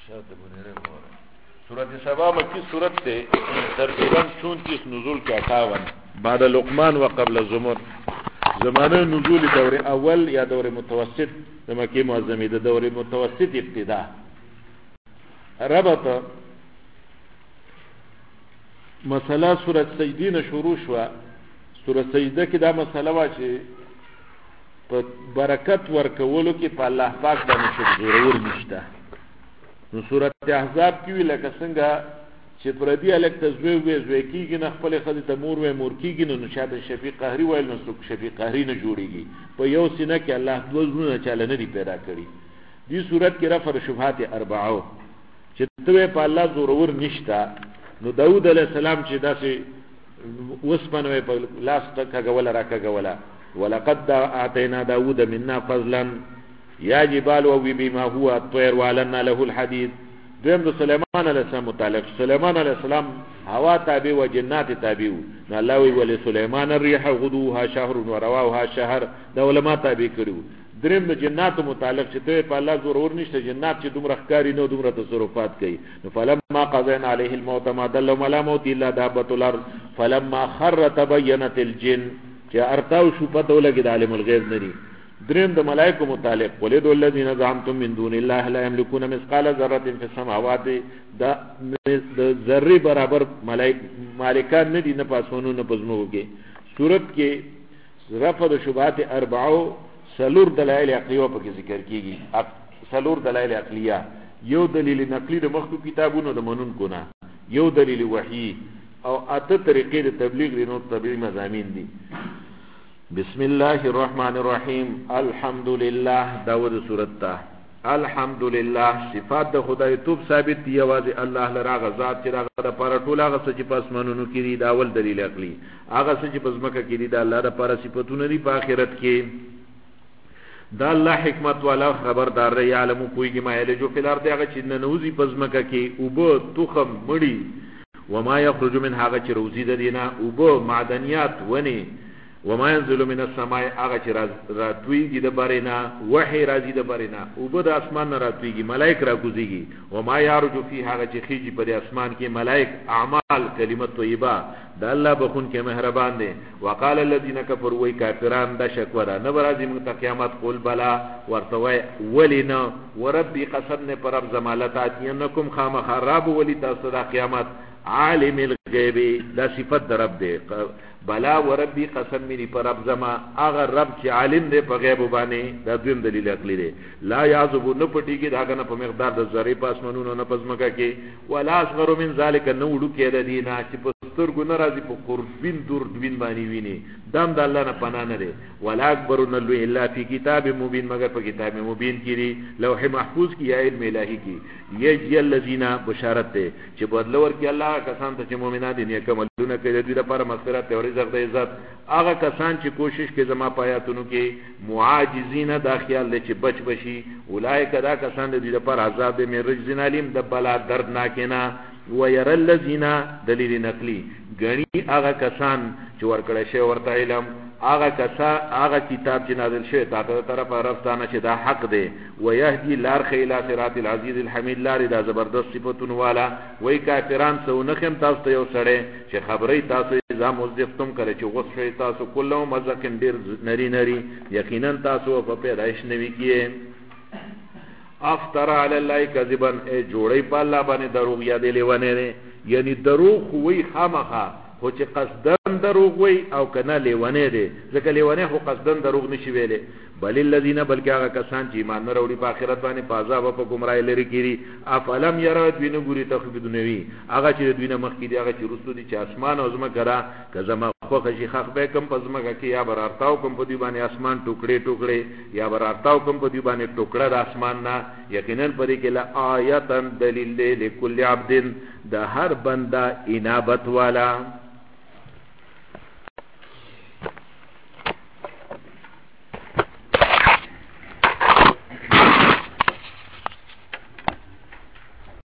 شاته بنره وره سورۃ سبا مکی سورۃ ته تقریبا 34 نزول کې 58 بعد لقمان و قبل زمر زمانه نزول دور اول یا دور متوسط د مکی معظمه د دور متوسط ابتدا ربط مسله سورۃ سجدی نه شروع شو. سورۃ سجده کې دا مسله وا چې په برکت ورکولو کې په الله پاک باندې شک ضرور نشته. نو سورۃ احزاب کې ویل څنګه چې پردي الک تزوی وې زوی کېږي نه خپل خدای ته مور وې مور کېږي نو شاته شفیق قهری ویل نو څوک شفیق قهری نه جوړيږي په یو سینه کې الله دوه زونه چاله نه دی پیدا کړی. دې سورۃ کې رفع شبهات اربعه چې ته په الله ضرور نشته. نو داوود علیہ السلام چې داسې وسپنوي په لاس تکګول راکګولا ولقد اعطينا داوود منا فضلا یا جبال وبي بما هو الطير ولنا له الحديد. دویم د سليمان علیہ السلام متعلق سليمان علیہ السلام هوا تابع و جنات تابع نو الله وی ول سليمان الريح غدوها شهر ورواها شهر دا علماء تابع کړو. دریم د جنات متعلق چې ته په الله ضرور نشته جنات چې دومره ښکاری نو دومره تصرفات کوي. نو فلما قضينا عليه الموت ما دلهم على موت الا دابة الارض فلما خر تبينت الجن چې ارتاو شو پته ولګي د عالم الغیب نری. دریم د ملائکه متعلق ولید الذين زعمتم من دون الله لا يملكون مثقال ذره في السماوات دا ذره برابر مالکان نه دي نه پاسونو نه پزمو کې. صورت کې رفع د شبهات اربعه سلور دلائل عقلیه په ذکر کیږي. سلور دلائل عقلیه یو دلیل نقلی د مخکو کتابونو د منون کونه یو دلیل وحی او اته طریقې د تبلیغ لنو طبيعي مضامین دي. بسم الله الرحمن الرحیم الحمد لله داود سورت تا الحمد لله صفات د خدای توب ثابت دی आवाज الله لرا غزاد چې دا پر ټول هغه چې پسمنونو کې دی دا اول دلیل عقلی هغه چې پسمکه کې دی دا الله د پر صفاتونه دی په آخرت کې دا الله حکمت والا خبردار دی عالم کوئی ما یله جو فل ارض هغه چې نوزی پسمکه کې او بو تخم مړی وما يخرج من هغه چې روزی د دینه او بو معدنیات ونی وما ينزل من السماء هغه چې راتویږي د برینا وحی راځي د برینا او بد اسمان نه راتویږي ملائک راکوزيږي وما يعرج فيه هغه چې خيږي پر اسمان کې ملائک اعمال کلمت طیبه د الله بخون کې مهربان دي. وقال الذين كفروا وای کافران د شکورا نه راځي موږ ته قیامت قول بلا ورتوي ولنا وربي قسمنا پر رب زمالات انکم خام خراب ولي تاسو د قیامت عالم الغیب دا صفت در رب دی. بلا وربی قسم منی پر رب زما اگر رب چې عالم دی په غیب باندې دا دویم دلیل عقلی دی. لا یعذب نو پټیږي دا کنه په مقدار د ذره پاس منونو نه پزمکه کې ولا اصغر من ذلک نو وډو کې د دینه چې په سترګو نه راځي په قربین دور دوین باندې ویني دم د الله نه پناه نه دی. ولا اکبر نلو الا فی کتاب مبین مگر په کتاب مبین کې دی لوح محفوظ کې یا علم الهی کې یجی الذین بشارت ته چې بدلور کې الله کسان ته چې مؤمنان دي نیک عملونه کوي د دې لپاره مغفرت او رزق د عزت. هغه کسان چې کوشش کوي زما پایاتونو کې معاجزین دا خیال لري چې بچ بشي اولایک دا کسان د دې لپاره عذاب مې رجزن علیم د بلا دردناک نه. وير الذين دلیل نقلی غنی هغه کسان چې ورکړی شی ورته علم هغه کتاب چې نازل شوی تاسو طرفه راستانه چې دا حق دی ويهدي لار خیلا صراط العزیز الحمید لار دا زبردست صفاتونه والا. وای کافران سو نخم تاسو ته یو سړی چې خبرې تاسو نظام مزدفتم کړي چې غوښ شي تاسو کله مزکن ډیر نری یقینا تاسو په پیدائش نوي کیه افتر علی الله کذبا جوړی په الله باندې دروغ یادې لیونه یعنی دروغ وی خامخه خو چې قصدن دروغ وی او کنه لیونه دي ځکه لیونه خو قصدن دروغ نشي ویلې بل الذين بلکې هغه کسان چې ایمان نه وروړي په آخرت باندې په عذاب او په گمراهی لري کیږي. افلم يروا دوینه ګوري تخفید نوي هغه چې دوینه مخ کې دي هغه چې رسول دي چې اسمان او زما کرا کزما خو خشي خخ به کم پزما کې یا برارتاو کم په دی باندې اسمان ټوکړي یا برارتاو کم په دی باندې ټوکړه د اسمان نه یقینا پرې کې لا آیاتن دلیل لکل عبد د هر بنده انابت والا